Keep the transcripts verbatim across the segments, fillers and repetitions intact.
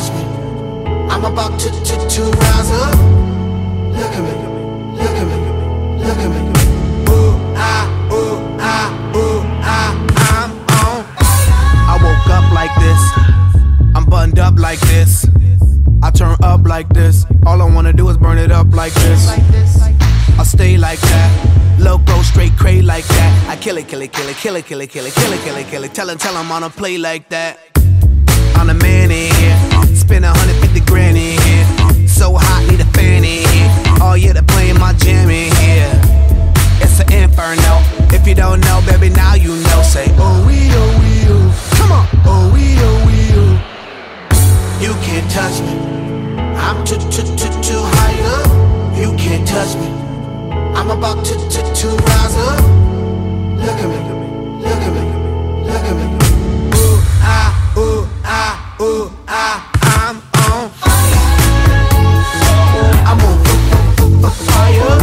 touch me. I'm about to, to, to rise up. Look at me, look at me, look at me. Ooh, ah, ooh, ah, ooh, ah, I'm on. I woke up like this, I'm buttoned up like this, I turn up like this. All I wanna do is burn it up like this. I stay like that, loco straight cray like that. I kill it, kill it, kill it, kill it, kill it, kill it, kill it, kill it, kill it. Tell him, tell him on a play like that. I'm the man in here, spend a hundred fifty grand in here. So hot, need a fan in here. Oh yeah, they're playing my jam in here. It's an inferno. If you don't know, baby, now you know. Say, oh we, oh we, oh. Come on, oh we, oh we, oh. You can't touch me. I'm too, too, too, too high up. You can't touch me. I'm about to, to, to rise up. Look at me, look at me, look at me. Ooh, ah, ooh, ah, ooh, ah, I'm on fire. I'm on fire.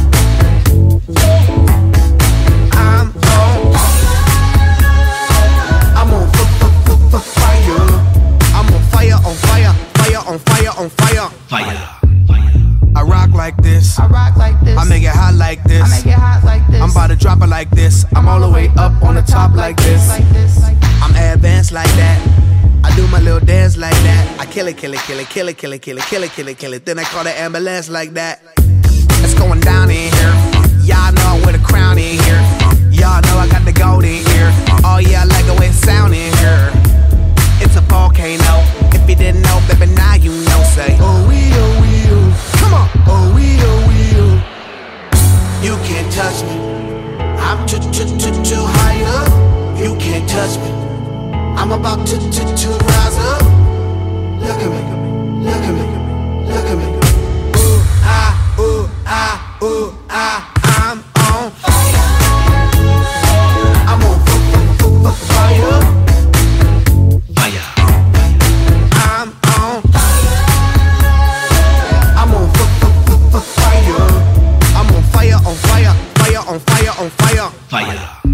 I'm on. I'm on fire. I'm on fire, on fire, fire, on fire, on fire. Fire. I rock like this, I rock like this. I make it hot like this, I make it hot like this. I'm about to drop it like this. I'm all the way up on the top like this. Like this. I'm advanced like that, I do my little dance like that. I kill it, kill it, kill it, kill it, kill it, kill it, kill it, kill it, kill it. Then I call the ambulance like that. It's going down in here. Y'all know I wear the crown in here. Y'all know I got the gold in here. Oh yeah, I like the way it sound in here. It's a volcano. If you didn't know, baby, now you know. Say, oh we, oh we, oh. Come on, oh we, oh we, oh. You can't touch me. I'm too, too, too, too high up. You can't touch me. I'm about to, to, to rise up. Look at me, look at me, look at me. Ooh, ah, ooh, ah, ooh, ah, I'm on fire. I'm on fire. Fire. I'm on fire. I'm on fire. I'm on fire, on fire, fire, on fire, on fire. Fire.